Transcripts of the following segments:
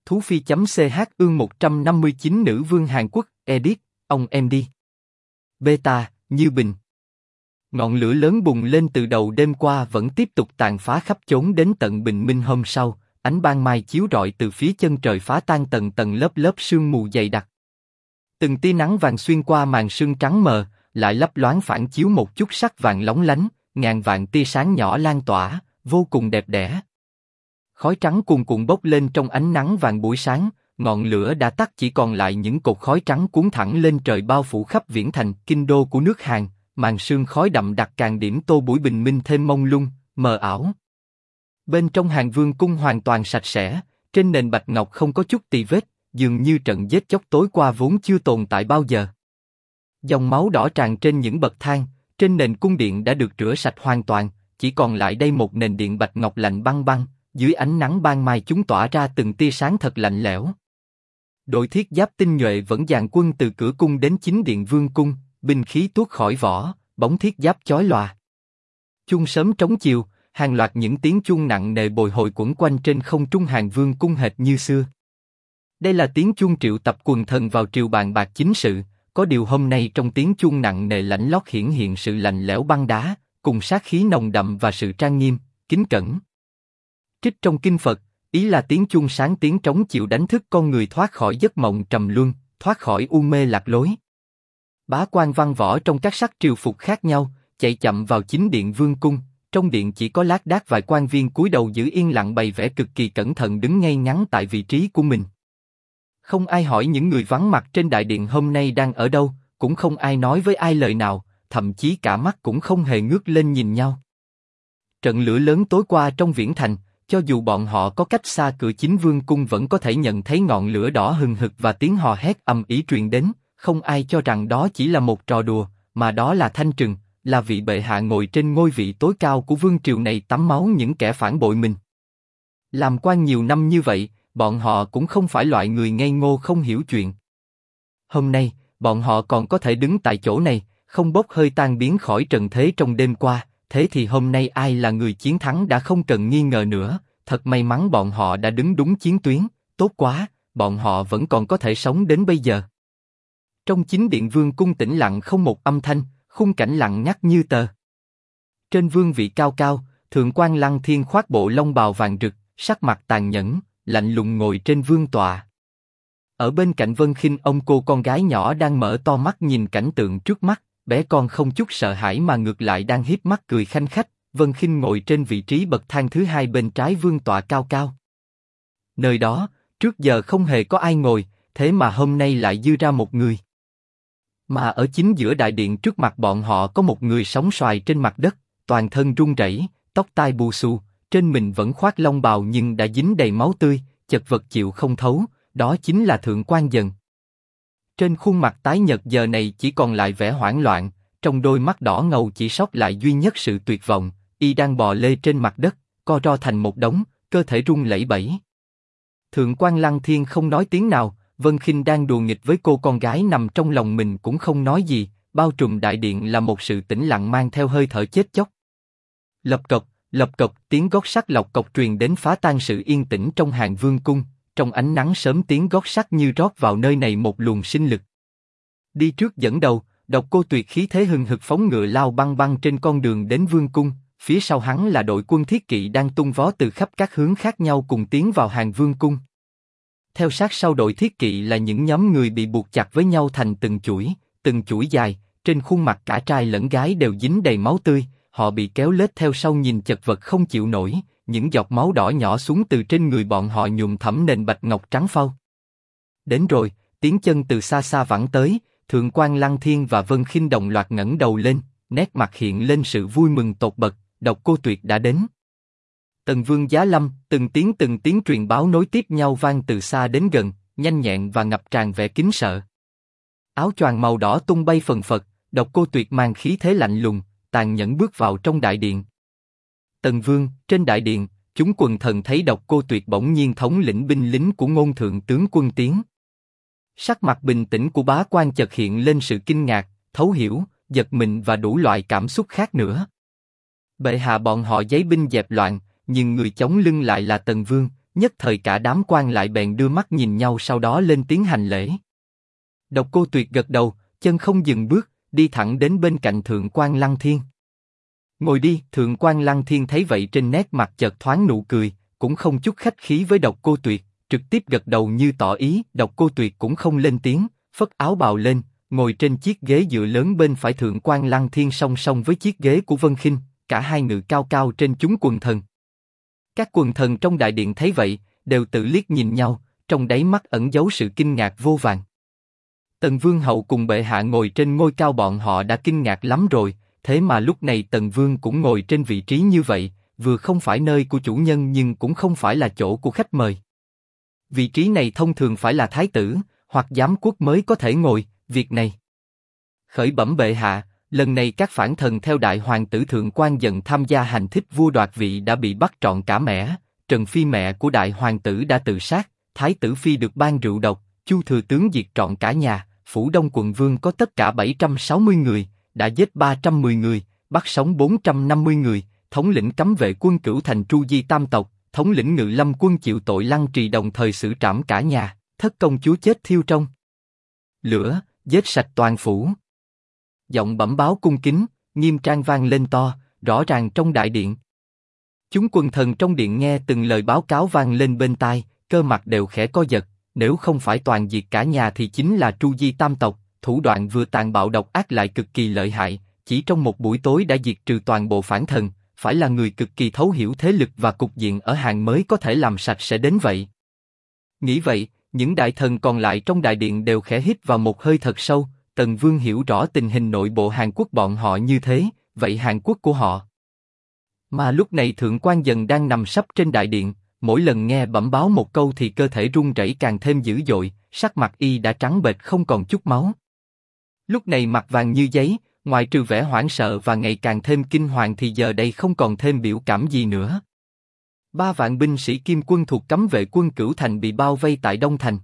Thú Phi.ch ương 159 Nữ vương Hàn Quốc, edit, ông em đi. Beta, Như Bình. Ngọn lửa lớn bùng lên từ đầu đêm qua vẫn tiếp tục tàn phá khắp chốn đến tận bình minh hôm sau, ánh ban mai chiếu rọi từ phía chân trời phá tan tầng tầng lớp lớp sương mù dày đặc. Từng tia nắng vàng xuyên qua màn sương trắng mờ, lại lấp loáng phản chiếu một chút sắc vàng lóng lánh, ngàn vạn tia sáng nhỏ lan tỏa, vô cùng đẹp đẽ. Khói trắng cuồn cuộn bốc lên trong ánh nắng vàng buổi sáng, ngọn lửa đã tắt chỉ còn lại những cột khói trắng cuốn thẳng lên trời bao phủ khắp viễn thành, kinh đô của nước Hàn, màn sương khói đậm đặc càng điểm tô buổi bình minh thêm mông lung, mờ ảo. Bên trong Hàn Vương cung hoàn toàn sạch sẽ, trên nền bạch ngọc không có chút tì vết, dường như trận giết chóc tối qua vốn chưa tồn tại bao giờ. Dòng máu đỏ tràn trên những bậc thang, trên nền cung điện đã được rửa sạch hoàn toàn, chỉ còn lại đây một nền điện bạch ngọc lạnh băng băng, dưới ánh nắng ban mai chúng tỏa ra từng tia sáng thật lạnh lẽo. Đội thiết giáp tinh nhuệ vẫn dàn quân từ cửa cung đến chính điện vương cung, binh khí tuốt khỏi vỏ, bóng thiết giáp chói lòa. Chuông sớm trống chiều, hàng loạt những tiếng chuông nặng nề bồi hồi quẩn quanh trên không trung Hàn Vương cung hệt như xưa. Đây là tiếng chuông triệu tập quần thần vào triều bàn bạc chính sự, có điều hôm nay trong tiếng chuông nặng nề lãnh lót hiển hiện sự lạnh lẽo băng đá, cùng sát khí nồng đậm và sự trang nghiêm, kính cẩn. Trích trong kinh Phật, ý là tiếng chuông sáng tiếng trống chịu đánh thức con người thoát khỏi giấc mộng trầm luân, thoát khỏi u mê lạc lối. Bá quan văn võ trong các sắc triều phục khác nhau, chạy chậm vào chính điện vương cung, trong điện chỉ có lác đác vài quan viên cúi đầu giữ yên lặng bày vẽ cực kỳ cẩn thận đứng ngay ngắn tại vị trí của mình. Không ai hỏi những người vắng mặt trên đại điện hôm nay đang ở đâu, cũng không ai nói với ai lời nào, thậm chí cả mắt cũng không hề ngước lên nhìn nhau. Trận lửa lớn tối qua trong viễn thành, cho dù bọn họ có cách xa cửa chính vương cung vẫn có thể nhận thấy ngọn lửa đỏ hừng hực và tiếng hò hét ầm ĩ truyền đến, không ai cho rằng đó chỉ là một trò đùa, mà đó là Thanh Trừng, là vị bệ hạ ngồi trên ngôi vị tối cao của vương triều này tắm máu những kẻ phản bội mình. Làm quan nhiều năm như vậy, bọn họ cũng không phải loại người ngây ngô không hiểu chuyện. Hôm nay, bọn họ còn có thể đứng tại chỗ này, không bốc hơi tan biến khỏi trần thế trong đêm qua, thế thì hôm nay ai là người chiến thắng đã không cần nghi ngờ nữa, thật may mắn bọn họ đã đứng đúng chiến tuyến, tốt quá, bọn họ vẫn còn có thể sống đến bây giờ. Trong chính điện vương cung tĩnh lặng không một âm thanh, khung cảnh lặng ngắt như tờ. Trên vương vị cao cao, thượng quan Lăng Thiên khoác bộ lông bào vàng rực, sắc mặt tàn nhẫn, lạnh lùng ngồi trên vương tọa. Ở bên cạnh Vân Khinh, ông cô con gái nhỏ đang mở to mắt nhìn cảnh tượng trước mắt, bé con không chút sợ hãi mà ngược lại đang híp mắt cười khanh khách. Vân Khinh ngồi trên vị trí bậc thang thứ hai bên trái vương tọa cao cao. Nơi đó, trước giờ không hề có ai ngồi, thế mà hôm nay lại dư ra một người. Mà ở chính giữa đại điện trước mặt bọn họ có một người sóng xoài trên mặt đất, toàn thân run rẩy, tóc tai bù xù, trên mình vẫn khoác lông bào nhưng đã dính đầy máu tươi, chật vật chịu không thấu, đó chính là Thượng quan Dần. Trên khuôn mặt tái nhợt giờ này chỉ còn lại vẻ hoảng loạn, trong đôi mắt đỏ ngầu chỉ sót lại duy nhất sự tuyệt vọng, y đang bò lê trên mặt đất, co ro thành một đống, cơ thể run lẩy bẩy. Thượng quan Lăng Thiên không nói tiếng nào, Vân Khinh đang đùa nghịch với cô con gái nằm trong lòng mình cũng không nói gì, bao trùm đại điện là một sự tĩnh lặng mang theo hơi thở chết chóc. Lập cộc, tiếng gót sắt lọc cộc truyền đến phá tan sự yên tĩnh trong Hàn Vương cung, trong ánh nắng sớm tiếng gót sắt như rót vào nơi này một luồng sinh lực. Đi trước dẫn đầu, Độc Cô Tuyệt khí thế hừng hực phóng ngựa lao băng băng trên con đường đến Vương cung, phía sau hắn là đội quân thiết kỵ đang tung vó từ khắp các hướng khác nhau cùng tiến vào Hàn Vương cung. Theo sát sau đội thiết kỵ là những nhóm người bị buộc chặt với nhau thành từng chuỗi dài, trên khuôn mặt cả trai lẫn gái đều dính đầy máu tươi, họ bị kéo lết theo sau nhìn chật vật không chịu nổi, những giọt máu đỏ nhỏ xuống từ trên người bọn họ nhuộm thẫm nền bạch ngọc trắng phau. Đến rồi, tiếng chân từ xa xa vẳng tới, Thượng quan Lăng Thiên và Vân Khinh đồng loạt ngẩng đầu lên, nét mặt hiện lên sự vui mừng tột bậc, Độc Cô Tuyệt đã đến. Tần Vương giá lâm, từng tiếng truyền báo nối tiếp nhau vang từ xa đến gần, nhanh nhẹn và ngập tràn vẻ kính sợ. Áo choàng màu đỏ tung bay phần phật, Độc Cô Tuyệt mang khí thế lạnh lùng, tàn nhẫn bước vào trong đại điện. Tần Vương, trên đại điện, chúng quần thần thấy Độc Cô Tuyệt bỗng nhiên thống lĩnh binh lính của Ngôn Thượng tướng quân tiến. Sắc mặt bình tĩnh của bá quan chợt hiện lên sự kinh ngạc, thấu hiểu, giật mình và đủ loại cảm xúc khác nữa. Bệ hạ, bọn họ giấy binh dẹp loạn, nhưng người chống lưng lại là Tần Vương, Nhất thời cả đám quan lại bèn đưa mắt nhìn nhau, sau đó lên tiếng hành lễ. Độc Cô Tuyệt gật đầu, chân không dừng bước, đi thẳng đến bên cạnh Thượng quan Lăng Thiên. Ngồi đi. Thượng quan Lăng Thiên thấy vậy trên nét mặt chợt thoáng nụ cười, cũng không chút khách khí với Độc Cô Tuyệt, trực tiếp gật đầu như tỏ ý. Độc Cô Tuyệt cũng không lên tiếng, phất áo bào lên, ngồi trên chiếc ghế dựa lớn bên phải Thượng quan Lăng Thiên song song với chiếc ghế của Vân Khinh, cả hai ngự cao cao trên chúng quần thần. Các quần thần trong đại điện thấy vậy, đều tự liếc nhìn nhau, trong đáy mắt ẩn giấu sự kinh ngạc vô vàn. Tần Vương hậu cùng bệ hạ ngồi trên ngôi cao, bọn họ đã kinh ngạc lắm rồi, thế mà lúc này Tần Vương cũng ngồi trên vị trí như vậy, vừa không phải nơi của chủ nhân nhưng cũng không phải là chỗ của khách mời. Vị trí này thông thường phải là thái tử hoặc giám quốc mới có thể ngồi. Việc này, khởi bẩm bệ hạ, lần này các phản thần theo đại hoàng tử Thượng quan Dận tham gia hành thích vua đoạt vị đã bị bắt trọn cả mẻ. Trần Phi mẹ của đại hoàng tử đã tự sát, thái tử Phi được ban rượu độc, Chu thừa tướng diệt trọn cả nhà, phủ Đông quận vương có tất cả 760 người, đã giết 310 người, bắt sống 450 người, thống lĩnh cấm vệ quân Cửu Thành tru di tam tộc, thống lĩnh Ngự Lâm quân chịu tội lăng trì, đồng thời xử trảm cả nhà, thất công chúa chết thiêu trong lửa, giết sạch toàn phủ. Giọng bẩm báo cung kính, nghiêm trang vang lên to, rõ ràng trong đại điện. Chúng quần thần trong điện nghe từng lời báo cáo vang lên bên tai, cơ mặt đều khẽ co giật. Nếu không phải toàn diệt cả nhà thì chính là tru di tam tộc, thủ đoạn vừa tàn bạo độc ác lại cực kỳ lợi hại, chỉ trong một buổi tối đã diệt trừ toàn bộ phản thần, phải là người cực kỳ thấu hiểu thế lực và cục diện ở Hàn mới có thể làm sạch sẽ đến vậy. Nghĩ vậy, những đại thần còn lại trong đại điện đều khẽ hít vào một hơi thật sâu. Tần Vương hiểu rõ tình hình nội bộ Hàn Quốc bọn họ như thế, vậy Hàn Quốc của họ. Mà lúc này Thượng quan Dận đang nằm sấp trên đại điện, mỗi lần nghe bẩm báo một câu thì cơ thể run rẩy càng thêm dữ dội, sắc mặt y đã trắng bệch không còn chút máu. Lúc này mặt vàng như giấy, ngoài trừ vẻ hoảng sợ và ngày càng thêm kinh hoàng thì giờ đây không còn thêm biểu cảm gì nữa. 3 vạn binh sĩ Kim quân thuộc cấm vệ quân Cửu Thành bị bao vây tại Đông Thành.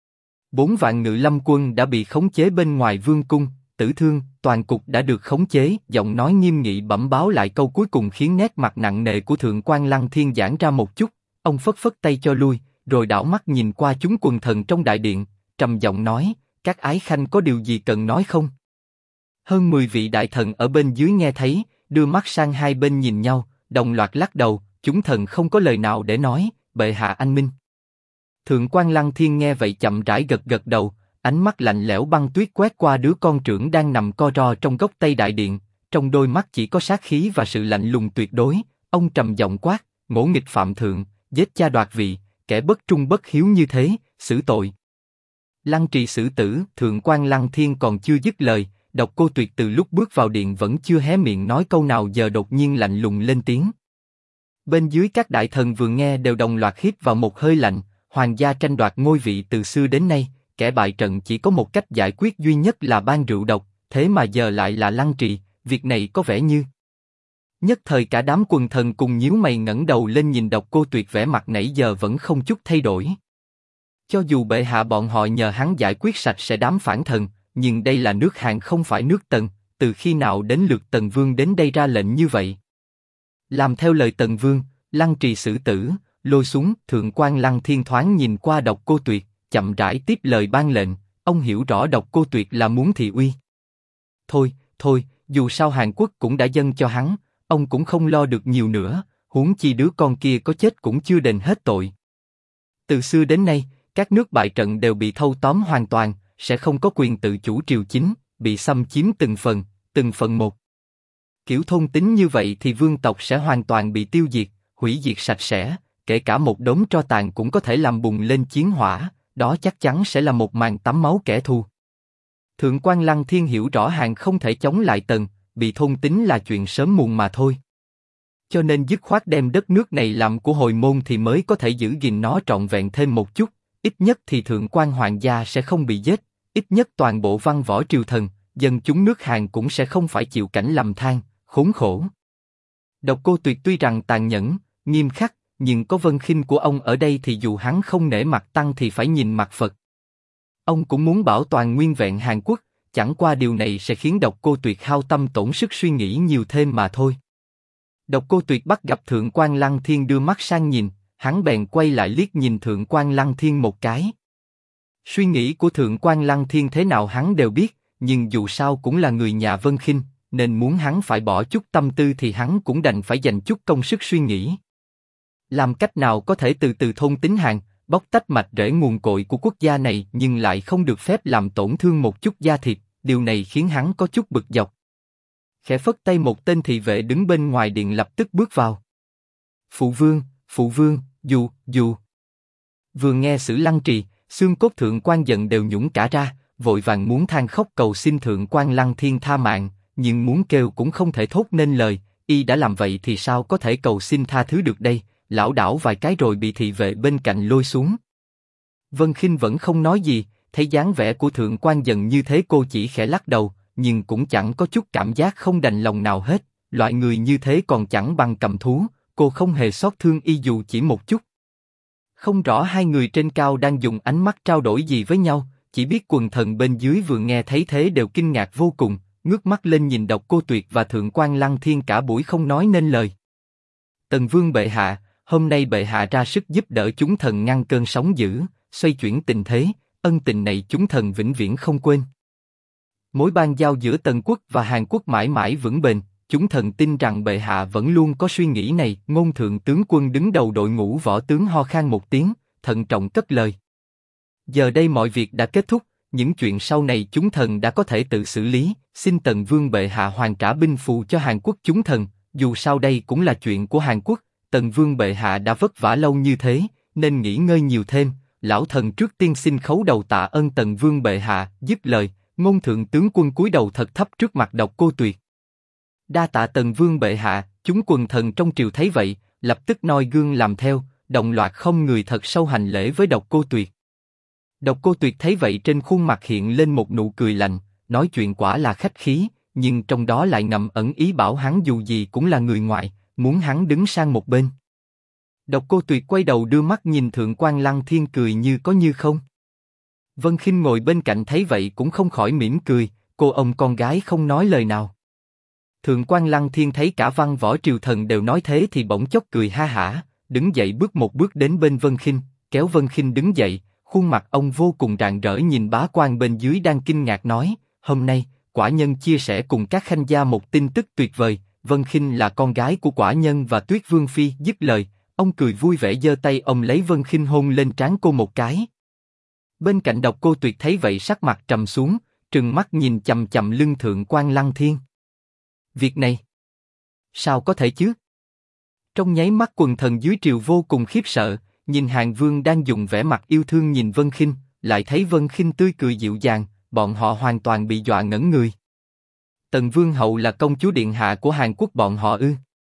4 vạn Ngự Lâm quân đã bị khống chế bên ngoài vương cung, Tử Thương, toàn cục đã được khống chế. Giọng nói nghiêm nghị bẩm báo lại câu cuối cùng khiến nét mặt nặng nề của Thượng quan Lăng Thiên giãn ra một chút. Ông phất phất tay cho lui, rồi đảo mắt nhìn qua chúng quần thần trong đại điện, trầm giọng nói: các ái khanh có điều gì cần nói không? Hơn 10 vị đại thần ở bên dưới nghe thấy, đưa mắt sang hai bên nhìn nhau, đồng loạt lắc đầu. Chúng thần không có lời nào để nói. Bệ hạ anh minh. Thượng quan Lăng Thiên nghe vậy chậm rãi gật gật đầu, ánh mắt lạnh lẽo băng tuyết quét qua đứa con trưởng đang nằm co ro trong góc tây đại điện, trong đôi mắt chỉ có sát khí và sự lạnh lùng tuyệt đối. Ông trầm giọng quát: ngỗ nghịch phạm thượng, giết cha đoạt vị, kẻ bất trung bất hiếu như thế, xử tội. Lăng trì xử tử. Thượng quan Lăng Thiên còn chưa dứt lời, Độc Cô Tuyệt từ lúc bước vào điện vẫn chưa hé miệng nói câu nào, giờ đột nhiên lạnh lùng lên tiếng. Bên dưới các đại thần vừa nghe đều đồng loạt hít vào một hơi lạnh. Hoàng gia tranh đoạt ngôi vị từ xưa đến nay, kẻ bại trận chỉ có một cách giải quyết duy nhất là ban rượu độc, thế mà giờ lại là Lăng Trì. Việc này có vẻ như... Nhất thời cả đám quần thần cùng nhíu mày ngẩng đầu lên nhìn Độc Cô Tuyệt, vẻ mặt nãy giờ vẫn không chút thay đổi. Cho dù bệ hạ bọn họ nhờ hắn giải quyết sạch sẽ đám phản thần, nhưng đây là nước Hàn không phải nước Tần, từ khi nào đến lượt Tần Vương đến đây ra lệnh như vậy? Làm theo lời Tần Vương, Lăng Trì xử tử, lôi súng. Thượng quan Lăng Thiên thoáng nhìn qua Độc Cô Tuyệt, chậm rãi tiếp lời ban lệnh. Ông hiểu rõ Độc Cô Tuyệt là muốn thị uy. Thôi, dù sao Hàn Quốc cũng đã dâng cho hắn, ông cũng không lo được nhiều nữa, huống chi đứa con kia có chết cũng chưa đền hết tội. Từ xưa đến nay, các nước bại trận đều bị thâu tóm hoàn toàn, sẽ không có quyền tự chủ triều chính, bị xâm chiếm từng phần một. Kiểu thôn tính như vậy thì vương tộc sẽ hoàn toàn bị tiêu diệt, hủy diệt sạch sẽ, kể cả một đống tro tàn cũng có thể làm bùng lên chiến hỏa, đó chắc chắn sẽ là một màn tắm máu kẻ thù. Thượng quan Lăng Thiên hiểu rõ Hàn không thể chống lại Tần, bị thôn tính là chuyện sớm muộn mà thôi. Cho nên dứt khoát đem đất nước này làm của Hồi Môn thì mới có thể giữ gìn nó trọn vẹn thêm một chút, ít nhất thì Thượng quan hoàng gia sẽ không bị giết, ít nhất toàn bộ văn võ triều thần, dân chúng nước Hàn cũng sẽ không phải chịu cảnh lầm than, khốn khổ. Độc Cô Tuyệt tuy rằng tàn nhẫn, nghiêm khắc, nhưng có Vân Khinh của ông ở đây thì dù hắn không nể mặt Tăng thì phải nhìn mặt Phật. Ông cũng muốn bảo toàn nguyên vẹn Hàn Quốc, chẳng qua điều này sẽ khiến Độc Cô Tuyệt hao tâm tổn sức suy nghĩ nhiều thêm mà thôi. Độc Cô Tuyệt bắt gặp Thượng quan Lăng Thiên đưa mắt sang nhìn, hắn bèn quay lại liếc nhìn Thượng quan Lăng Thiên một cái. Suy nghĩ của Thượng quan Lăng Thiên thế nào hắn đều biết, nhưng dù sao cũng là người nhà Vân Khinh, nên muốn hắn phải bỏ chút tâm tư thì hắn cũng đành phải dành chút công sức suy nghĩ. Làm cách nào có thể từ từ thôn tính Hàn, bóc tách mạch rễ nguồn cội của quốc gia này nhưng lại không được phép làm tổn thương một chút da thịt, điều này khiến hắn có chút bực dọc. Khẽ phất tay một tên thị vệ đứng bên ngoài điện lập tức bước vào. Phụ vương, dù. Vừa nghe Sử Lăng Trì, xương cốt Thượng quan giận đều nhũng cả ra, vội vàng muốn than khóc cầu xin Thượng quan Lăng Thiên tha mạng, nhưng muốn kêu cũng không thể thốt nên lời, y đã làm vậy thì sao có thể cầu xin tha thứ được đây, lảo đảo vài cái rồi bị thị vệ bên cạnh lôi xuống. Vân Khinh vẫn không nói gì, thấy dáng vẻ của Thượng quan giận như thế cô chỉ khẽ lắc đầu, nhưng cũng chẳng có chút cảm giác không đành lòng nào hết, loại người như thế còn chẳng bằng cầm thú, cô không hề xót thương y dù chỉ một chút. Không rõ hai người trên cao đang dùng ánh mắt trao đổi gì với nhau, chỉ biết quần thần bên dưới vừa nghe thấy thế đều kinh ngạc vô cùng, ngước mắt lên nhìn Độc Cô Tuyệt và Thượng quan Lăng Thiên cả buổi không nói nên lời. Tần Vương bệ hạ, hôm nay bệ hạ ra sức giúp đỡ chúng thần ngăn cơn sóng dữ, xoay chuyển tình thế, ân tình này chúng thần vĩnh viễn không quên. Mối ban giao giữa Tần quốc và Hàn quốc mãi mãi vững bền, chúng thần tin rằng bệ hạ vẫn luôn có suy nghĩ này. Ngôn thượng tướng quân đứng đầu đội ngũ võ tướng ho khan một tiếng, thận trọng cất lời. Giờ đây mọi việc đã kết thúc, những chuyện sau này chúng thần đã có thể tự xử lý. Xin Tần Vương bệ hạ hoàn trả binh phù cho Hàn quốc chúng thần. Dù sao đây cũng là chuyện của Hàn quốc, Tần Vương bệ hạ đã vất vả lâu như thế, nên nghỉ ngơi nhiều thêm. Lão thần trước tiên xin khấu đầu tạ ơn Tần Vương bệ hạ. Dứt lời, Ngôn thượng tướng quân cúi đầu thật thấp trước mặt Độc Cô Tuyệt. Đa tạ Tần Vương bệ hạ. Chúng quần thần trong triều thấy vậy, lập tức noi gương làm theo, đồng loạt không người thật sâu hành lễ với Độc Cô Tuyệt. Độc Cô Tuyệt thấy vậy trên khuôn mặt hiện lên một nụ cười lạnh, nói chuyện quả là khách khí, nhưng trong đó lại ngầm ẩn ý bảo hắn dù gì cũng là người ngoài, muốn hắn đứng sang một bên. Độc Cô Tuyệt quay đầu đưa mắt nhìn Thượng quan Lăng Thiên cười như có như không. Vân Khinh ngồi bên cạnh thấy vậy cũng không khỏi mỉm cười, cô ông con gái không nói lời nào. Thượng quan Lăng Thiên thấy cả văn võ triều thần đều nói thế thì bỗng chốc cười ha hả, đứng dậy bước một bước đến bên Vân Khinh, kéo Vân Khinh đứng dậy, khuôn mặt ông vô cùng rạng rỡ nhìn bá quan bên dưới đang kinh ngạc nói, hôm nay, quả nhân chia sẻ cùng các khanh gia một tin tức tuyệt vời, Vân Khinh là con gái của quả nhân và Tuyết Vương Phi. Dứt lời, ông cười vui vẻ giơ tay ông lấy Vân Khinh hôn lên trán cô một cái. Bên cạnh Độc Cô Tuyệt thấy vậy sắc mặt trầm xuống, trừng mắt nhìn chằm chằm lưng Thượng quan Lăng Thiên. Việc này, sao có thể chứ? Trong nháy mắt quần thần dưới triều vô cùng khiếp sợ, nhìn Hàn Vương đang dùng vẻ mặt yêu thương nhìn Vân Khinh, lại thấy Vân Khinh tươi cười dịu dàng, bọn họ hoàn toàn bị dọa ngẩn người. Tần Vương hậu là công chúa điện hạ của Hàn Quốc bọn họ ư?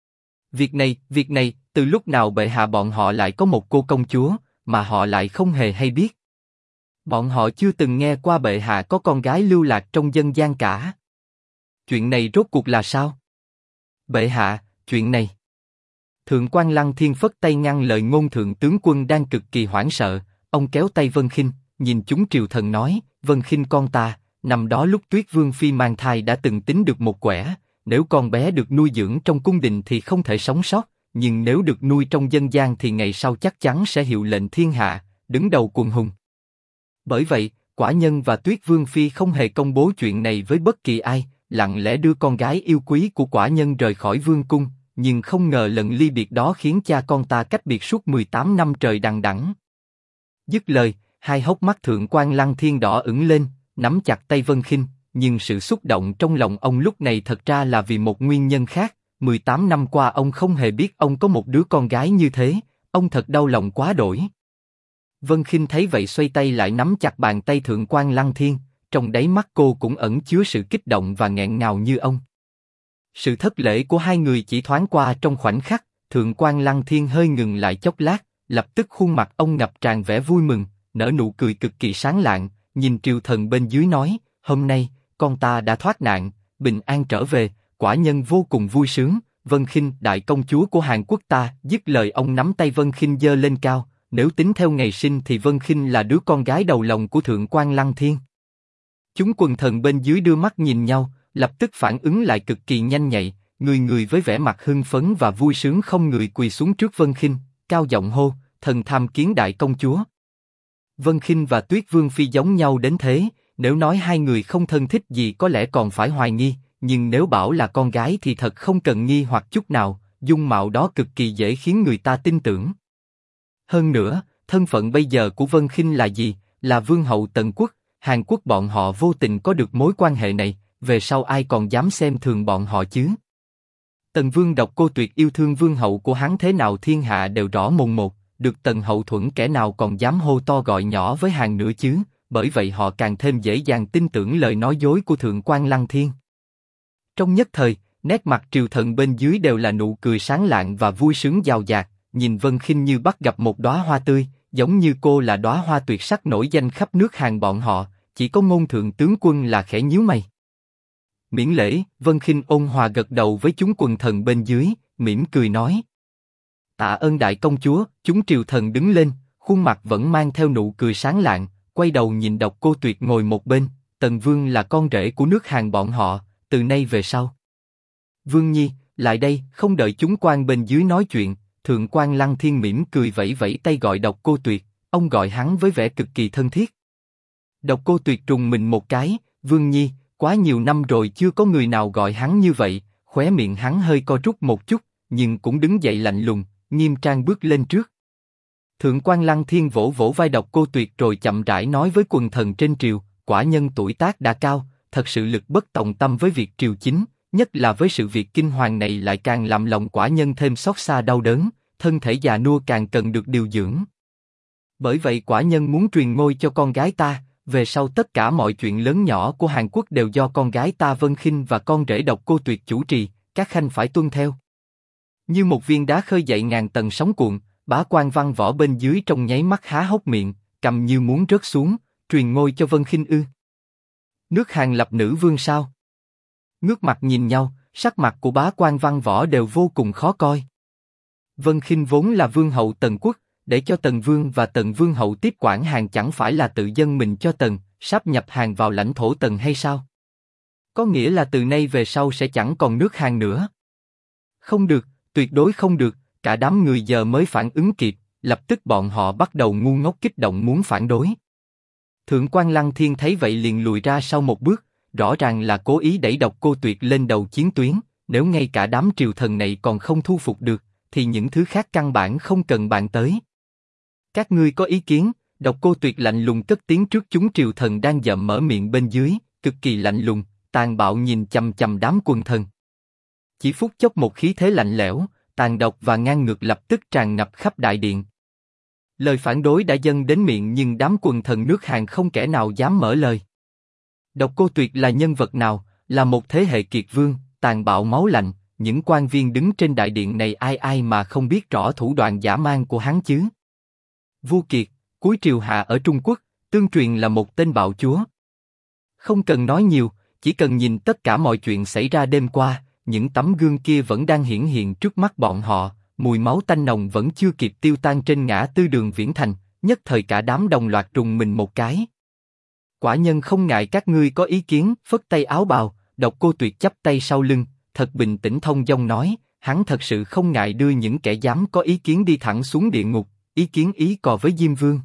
Việc này, từ lúc nào bệ hạ bọn họ lại có một cô công chúa, mà họ lại không hề hay biết? Bọn họ chưa từng nghe qua bệ hạ có con gái lưu lạc trong dân gian cả. Chuyện này rốt cuộc là sao? Bệ hạ, chuyện này. Thượng quan Lăng Thiên phất tay ngăn lời Ngôn thượng tướng quân đang cực kỳ hoảng sợ, ông kéo tay Vân Khinh, nhìn chúng triều thần nói, Vân Khinh con ta, năm đó lúc Tuyết Vương Phi mang thai đã từng tính được một quẻ, nếu con bé được nuôi dưỡng trong cung đình thì không thể sống sót, nhưng nếu được nuôi trong dân gian thì ngày sau chắc chắn sẽ hiệu lệnh thiên hạ, đứng đầu quần hùng. Bởi vậy, quả nhân và Tuyết Vương Phi không hề công bố chuyện này với bất kỳ ai, lặng lẽ đưa con gái yêu quý của quả nhân rời khỏi vương cung, nhưng không ngờ lần ly biệt đó khiến cha con ta cách biệt suốt 18 năm trời đằng đẵng. Dứt lời, hai hốc mắt Thượng quan Lăng Thiên đỏ ửng lên, nắm chặt tay Vân Khinh, nhưng sự xúc động trong lòng ông lúc này thật ra là vì một nguyên nhân khác. 18 năm qua ông không hề biết ông có một đứa con gái như thế, ông thật đau lòng quá đỗi. Vân Khinh thấy vậy xoay tay lại nắm chặt bàn tay Thượng quan Lăng Thiên, trong đáy mắt cô cũng ẩn chứa sự kích động và nghẹn ngào như ông. Sự thất lễ của hai người chỉ thoáng qua trong khoảnh khắc, Thượng quan Lăng Thiên hơi ngừng lại chốc lát, lập tức khuôn mặt ông ngập tràn vẻ vui mừng, nở nụ cười cực kỳ sáng lạng, nhìn triều thần bên dưới nói, hôm nay, con ta đã thoát nạn, bình an trở về, quả nhân vô cùng vui sướng, Vân Khinh đại công chúa của Hàn Quốc ta. Dứt lời ông nắm tay Vân Khinh giơ lên cao, nếu tính theo ngày sinh thì Vân Khinh là đứa con gái đầu lòng của Thượng quan Lăng Thiên. Chúng quần thần bên dưới đưa mắt nhìn nhau, lập tức phản ứng lại cực kỳ nhanh nhạy, người người với vẻ mặt hưng phấn và vui sướng không người quỳ xuống trước Vân Khinh, cao giọng hô, thần tham kiến đại công chúa. Vân Khinh và Tuyết Vương Phi giống nhau đến thế, nếu nói hai người không thân thích gì có lẽ còn phải hoài nghi, nhưng nếu bảo là con gái thì thật không cần nghi hoặc chút nào, dung mạo đó cực kỳ dễ khiến người ta tin tưởng. Hơn nữa, thân phận bây giờ của Vân Khinh là gì? Là vương hậu Tần quốc, Hàn Quốc, bọn họ vô tình có được mối quan hệ này, về sau ai còn dám xem thường bọn họ chứ? Tần Vương Độc Cô Tuyệt yêu thương vương hậu của hắn thế nào thiên hạ đều rõ mồn một, được Tần hậu thuẫn kẻ nào còn dám hô to gọi nhỏ với hàng nữa chứ? Bởi vậy họ càng thêm dễ dàng tin tưởng lời nói dối của Thượng quan Lăng Thiên. Trong nhất thời, nét mặt triều thần bên dưới đều là nụ cười sáng lạng và vui sướng dào dạt, nhìn Vân Khinh như bắt gặp một đóa hoa tươi, giống như cô là đóa hoa tuyệt sắc nổi danh khắp nước Hàn bọn họ, chỉ có Ngôn thượng tướng quân là khẽ nhíu mày. Miễn lễ, Vân Khinh ôn hòa gật đầu với chúng quần thần bên dưới, mỉm cười nói: tạ ơn đại công chúa. Chúng triều thần đứng lên, khuôn mặt vẫn mang theo nụ cười sáng lạng, quay đầu nhìn Độc Cô Tuyệt ngồi một bên. Tần Vương là con rể của nước Hàn bọn họ, từ nay về sau. Vương Nhi, lại đây. Không đợi chúng quan bên dưới nói chuyện, Thượng quan Lăng Thiên mỉm cười vẫy vẫy tay gọi Độc Cô Tuyệt, ông gọi hắn với vẻ cực kỳ thân thiết. Độc Cô Tuyệt trùng mình một cái, Vương Nhi, quá nhiều năm rồi chưa có người nào gọi hắn như vậy. Khóe miệng hắn hơi co rút một chút, nhưng cũng đứng dậy lạnh lùng, nghiêm trang bước lên trước. Thượng quan Lăng Thiên vỗ vỗ vai Độc Cô Tuyệt rồi chậm rãi nói với quần thần trên triều, quả nhân tuổi tác đã cao, thật sự lực bất tòng tâm với việc triều chính, nhất là với sự việc kinh hoàng này lại càng làm lòng quả nhân thêm xót xa đau đớn, thân thể già nua càng cần được điều dưỡng. Bởi vậy quả nhân muốn truyền ngôi cho con gái ta, về sau tất cả mọi chuyện lớn nhỏ của Hàn Quốc đều do con gái ta Vân Khinh và con rể Độc Cô Tuyệt chủ trì, các khanh phải tuân theo. Như một viên đá khơi dậy ngàn tầng sóng cuộn, Bá Quan Văn Võ bên dưới trong nháy mắt há hốc miệng, cầm như muốn rớt xuống. Truyền ngôi cho Vân Khinh ư? Nước Hàn lập nữ vương sao? Ngước mặt nhìn nhau, sắc mặt của Bá Quan Văn Võ đều vô cùng khó coi. Vân Khinh vốn là vương hậu Tần quốc, để cho Tần Vương và Tần Vương hậu tiếp quản Hàn chẳng phải là tự dâng mình cho Tần, sáp nhập Hàn vào lãnh thổ Tần hay sao? Có nghĩa là từ nay về sau sẽ chẳng còn nước Hàn nữa. Không được, tuyệt đối không được. Cả đám người giờ mới phản ứng kịp, lập tức bọn họ bắt đầu ngu ngốc kích động muốn phản đối. Thượng quan Lăng Thiên thấy vậy liền lùi ra sau một bước, rõ ràng là cố ý đẩy Độc Cô Tuyệt lên đầu chiến tuyến. Nếu ngay cả đám triều thần này còn không thu phục được, thì những thứ khác căn bản không cần bàn tới. Các ngươi có ý kiến? Độc Cô Tuyệt lạnh lùng cất tiếng trước chúng triều thần đang dậm mở miệng bên dưới, cực kỳ lạnh lùng, tàn bạo nhìn chằm chằm đám quần thần. Chỉ phút chốc một khí thế lạnh lẽo, tàn độc và ngang ngược lập tức tràn ngập khắp đại điện. Lời phản đối đã dâng đến miệng nhưng đám quần thần nước Hàn không kẻ nào dám mở lời. Độc Cô Tuyệt là nhân vật nào? Là một thế hệ kiệt vương, tàn bạo máu lạnh. Những quan viên đứng trên đại điện này ai ai mà không biết rõ thủ đoạn dã man của hắn chứ? Vua Kiệt, cuối triều hạ ở Trung Quốc, tương truyền là một tên bạo chúa. Không cần nói nhiều, chỉ cần nhìn tất cả mọi chuyện xảy ra đêm qua, những tấm gương kia vẫn đang hiển hiện trước mắt bọn họ, mùi máu tanh nồng vẫn chưa kịp tiêu tan trên ngã tư Đường Viễn Thành, nhất thời cả đám đồng loạt rùng mình một cái. Quả nhân không ngại các ngươi có ý kiến, phất tay áo bào. Độc Cô Tuyệt chắp tay sau lưng, thật bình tĩnh thông dong nói, hắn thật sự không ngại đưa những kẻ dám có ý kiến đi thẳng xuống địa ngục, ý kiến ý cò với Diêm Vương.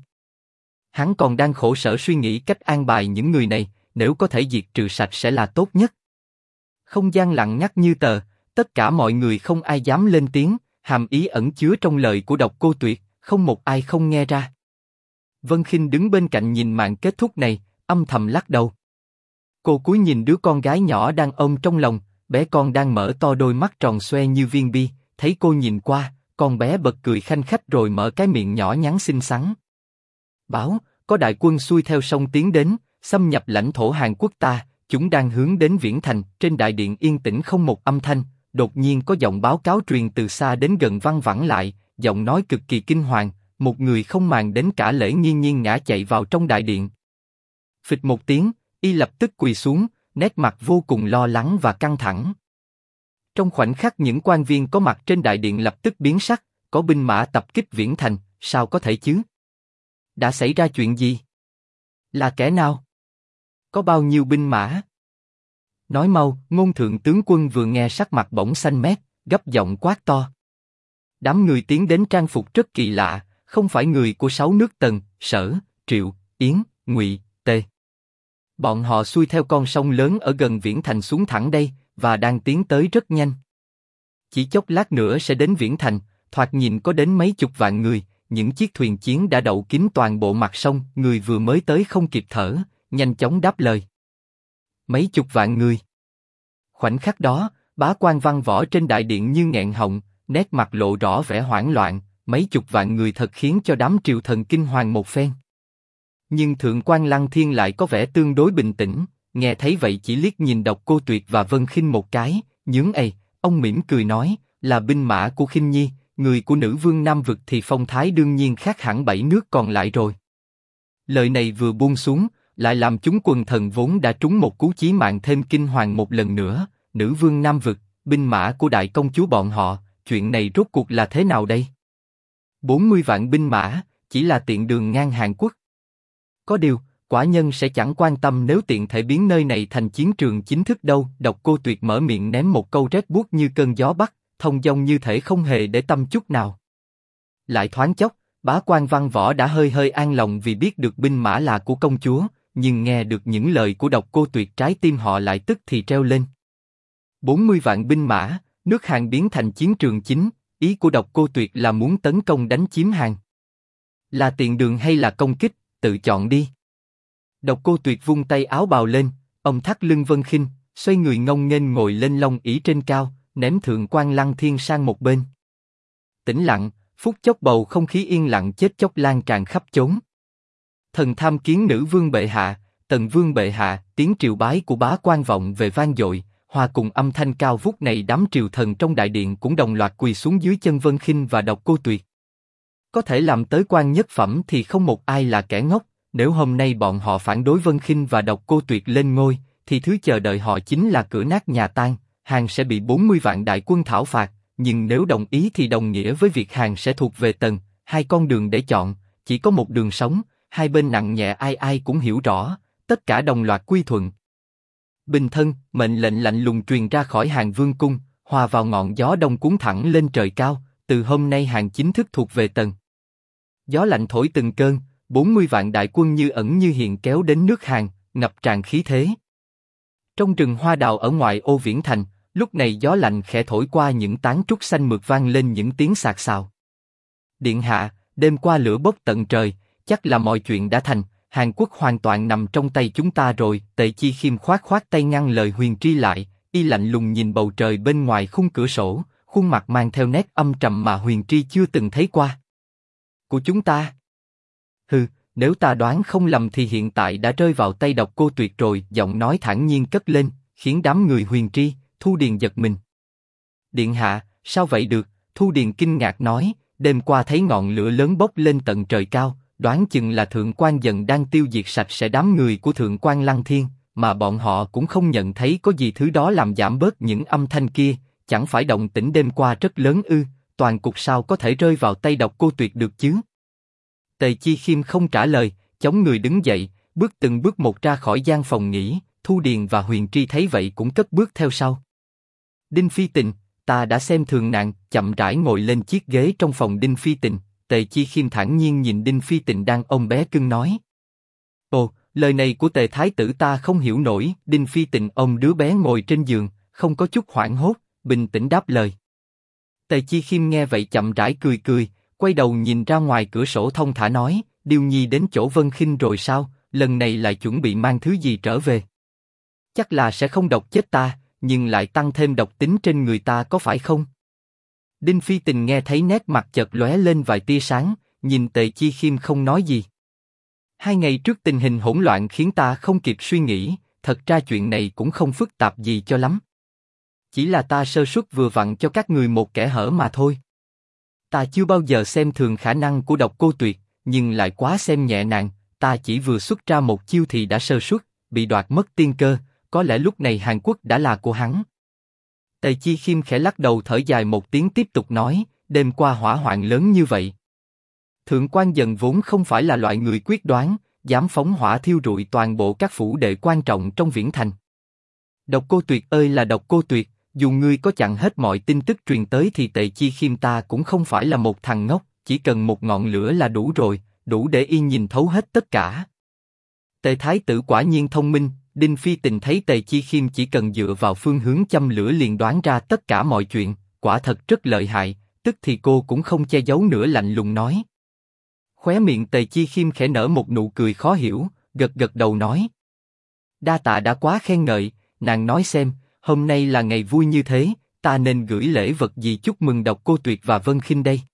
Hắn còn đang khổ sở suy nghĩ cách an bài những người này, nếu có thể diệt trừ sạch sẽ là tốt nhất. Không gian lặng ngắt như tờ, tất cả mọi người không ai dám lên tiếng, hàm ý ẩn chứa trong lời của Độc Cô Tuyệt, không một ai không nghe ra. Vân Khinh đứng bên cạnh nhìn màn kết thúc này, âm thầm lắc đầu. Cô cúi nhìn đứa con gái nhỏ đang ôm trong lòng, bé con đang mở to đôi mắt tròn xoe như viên bi, thấy cô nhìn qua, con bé bật cười khanh khách rồi mở cái miệng nhỏ nhắn xinh xắn. Báo, có đại quân xuôi theo sông tiến đến, xâm nhập lãnh thổ Hàn Quốc ta, chúng đang hướng đến Viễn Thành. Trên đại điện yên tĩnh không một âm thanh, đột nhiên có giọng báo cáo truyền từ xa đến gần văng vẳng lại, giọng nói cực kỳ kinh hoàng, một người không màng đến cả lễ nghi nhiên ngã chạy vào trong đại điện. Phịch một tiếng, y lập tức quỳ xuống, nét mặt vô cùng lo lắng và căng thẳng. Trong khoảnh khắc những quan viên có mặt trên đại điện lập tức biến sắc, có binh mã tập kích Viễn Thành, sao có thể chứ? Đã xảy ra chuyện gì? Là kẻ nào? Có bao nhiêu binh mã? Nói mau, Ngôn thượng tướng quân vừa nghe sắc mặt bỗng xanh mét, gấp giọng quát to. Đám người tiến đến trang phục rất kỳ lạ, không phải người của 6 nước Tần, Sở, Triệu, Yến, Ngụy, Tề. Bọn họ xuôi theo con sông lớn ở gần Viễn Thành xuống thẳng đây, và đang tiến tới rất nhanh. Chỉ chốc lát nữa sẽ đến Viễn Thành, thoạt nhìn có đến mấy chục vạn người, những chiếc thuyền chiến đã đậu kín toàn bộ mặt sông, người vừa mới tới không kịp thở, nhanh chóng đáp lời. Mấy chục vạn người. Khoảnh khắc đó, Bá Quan Văn Võ trên đại điện như nghẹn họng, nét mặt lộ rõ vẻ hoảng loạn, mấy chục vạn người thật khiến cho đám triều thần kinh hoàng một phen. Nhưng Thượng quan Lăng Thiên lại có vẻ tương đối bình tĩnh, nghe thấy vậy chỉ liếc nhìn Độc Cô Tuyệt và Vân Khinh một cái, nhướng ày, ông mỉm cười nói, là binh mã của Khinh Nhi, người của nữ vương Nam Vực thì phong thái đương nhiên khác hẳn 7 nước còn lại rồi. Lời này vừa buông xuống, lại làm chúng quần thần vốn đã trúng một cú chí mạng thêm kinh hoàng một lần nữa, nữ vương Nam Vực, binh mã của đại công chúa bọn họ, chuyện này rốt cuộc là thế nào đây? 40 vạn binh mã, chỉ là tiện đường ngang Hàn Quốc. Có điều, quả nhân sẽ chẳng quan tâm nếu tiện thể biến nơi này thành chiến trường chính thức đâu. Độc Cô Tuyệt mở miệng ném một câu rét buốt như cơn gió bắc, thông dong như thể không hề để tâm chút nào. Lại thoáng chốc, Bá Quan Văn Võ đã hơi hơi an lòng vì biết được binh mã là của công chúa, nhưng nghe được những lời của Độc Cô Tuyệt trái tim họ lại tức thì treo lên. 40 vạn binh mã, nước Hàn biến thành chiến trường chính, ý của Độc Cô Tuyệt là muốn tấn công đánh chiếm Hàn. Là tiện đường hay là công kích, tự chọn đi. Độc Cô Tuyệt vung tay áo bào lên, ông thắt lưng Vân Khinh, xoay người ngông nghênh ngồi lên long ỷ trên cao, ném Thượng quan Lăng Thiên sang một bên. Tĩnh lặng, phút chốc bầu không khí yên lặng chết chóc lan tràn khắp chốn. Thần tham kiến nữ vương bệ hạ, Tần vương bệ hạ, tiếng triều bái của Bá Quan vọng về vang dội, hòa cùng âm thanh cao vút này đám triều thần trong đại điện cũng đồng loạt quỳ xuống dưới chân Vân Khinh và Độc Cô Tuyệt. Có thể làm tới quan nhất phẩm thì không một ai là kẻ ngốc. Nếu hôm nay bọn họ phản đối Vân Khinh và Độc Cô Tuyệt lên ngôi, thì thứ chờ đợi họ chính là cửa nát nhà tan. Hàn sẽ bị 40 vạn đại quân thảo phạt, nhưng nếu đồng ý thì đồng nghĩa với việc Hàn sẽ thuộc về Tần. Hai con đường để chọn, chỉ có một đường sống. Hai bên nặng nhẹ ai ai cũng hiểu rõ, tất cả đồng loạt quy thuận. Bình thân, mệnh lệnh lạnh lùng truyền ra khỏi Hàn Vương cung, hòa vào ngọn gió đông cuốn thẳng lên trời cao. Từ hôm nay Hàn chính thức thuộc về Tần. Gió lạnh thổi từng cơn. 40 vạn đại quân như ẩn như hiện kéo đến nước Hàn, ngập tràn khí thế. Trong rừng hoa đào ở ngoài ô Viễn Thành, lúc này gió lạnh khẽ thổi qua những tán trúc xanh mượt vang lên những tiếng sạc sào. Điện hạ, đêm qua lửa bốc tận trời, chắc là mọi chuyện đã thành, Hàn Quốc hoàn toàn nằm trong tay chúng ta rồi. Tề Chi Khiêm khoát khoát tay ngăn lời Huyền Tri lại, y lạnh lùng nhìn bầu trời bên ngoài khung cửa sổ, khuôn mặt mang theo nét âm trầm mà Huyền Tri chưa từng thấy qua. Của chúng ta? Hừ, nếu ta đoán không lầm thì hiện tại đã rơi vào tay Độc Cô Tuyệt rồi. Giọng nói thản nhiên cất lên, khiến đám người Huyền Tri, Thu Điền giật mình. Điện hạ, sao vậy được? Thu Điền kinh ngạc nói, đêm qua thấy ngọn lửa lớn bốc lên tận trời cao, đoán chừng là Thượng quan Dần đang tiêu diệt sạch sẽ đám người của Thượng quan Lăng Thiên, mà bọn họ cũng không nhận thấy có gì thứ đó làm giảm bớt những âm thanh kia. Chẳng phải động tĩnh đêm qua rất lớn ư? Toàn cục sao có thể rơi vào tay Độc Cô Tuyệt được chứ? Tề Chi Khiêm không trả lời, chống người đứng dậy, bước từng bước một ra khỏi gian phòng nghỉ. Thu Điền và Huyền Tri thấy vậy cũng cất bước theo sau. Đinh Phi Tình, ta đã xem thường nàng. Chậm rãi ngồi lên chiếc ghế trong phòng Đinh Phi Tình. Tề Chi Khiêm thản nhiên nhìn Đinh Phi Tình đang ôm bé cưng nói. Ồ, lời này của Tề Thái tử ta không hiểu nổi. Đinh Phi Tình ôm đứa bé ngồi trên giường, không có chút hoảng hốt, bình tĩnh đáp lời. Tề Chi Khiêm nghe vậy chậm rãi cười cười, quay đầu nhìn ra ngoài cửa sổ thông thả nói, Điêu Nhi đến chỗ Vân Khinh rồi sao? Lần này lại chuẩn bị mang thứ gì trở về? Chắc là sẽ không độc chết ta, nhưng lại tăng thêm độc tính trên người ta có phải không? Đinh Phi Tình nghe thấy nét mặt chợt lóe lên vài tia sáng, nhìn Tề Chi Khiêm không nói gì. 2 ngày trước tình hình hỗn loạn khiến ta không kịp suy nghĩ, thật ra chuyện này cũng không phức tạp gì cho lắm. Chỉ là ta sơ suất vừa vặn cho các người một kẽ hở mà thôi. Ta chưa bao giờ xem thường khả năng của Độc Cô Tuyệt, nhưng lại quá xem nhẹ nàng. Ta chỉ vừa xuất ra một chiêu thì đã sơ suất, bị đoạt mất tiên cơ. Có lẽ lúc này Hàn Quốc đã là của hắn. Tề Chi Khiêm khẽ lắc đầu thở dài một tiếng tiếp tục nói, đêm qua hỏa hoạn lớn như vậy. Thượng quan Dần vốn không phải là loại người quyết đoán, dám phóng hỏa thiêu rụi toàn bộ các phủ đệ quan trọng trong Viễn Thành. Độc Cô Tuyệt ơi là Độc Cô Tuyệt, dù ngươi có chặn hết mọi tin tức truyền tới thì Tề Chi Khiêm ta cũng không phải là một thằng ngốc, chỉ cần một ngọn lửa là đủ rồi, đủ để y nhìn thấu hết tất cả. Tề Thái tử quả nhiên thông minh, Đinh Phi Tình thấy Tề Chi Khiêm chỉ cần dựa vào phương hướng châm lửa liền đoán ra tất cả mọi chuyện, quả thật rất lợi hại, tức thì cô cũng không che giấu nữa lạnh lùng nói. Khóe miệng Tề Chi Khiêm khẽ nở một nụ cười khó hiểu, gật gật đầu nói. Đa tạ đã quá khen ngợi, nàng nói xem, hôm nay là ngày vui như thế, ta nên gửi lễ vật gì chúc mừng Độc Cô Tuyệt và Vân Khinh đây?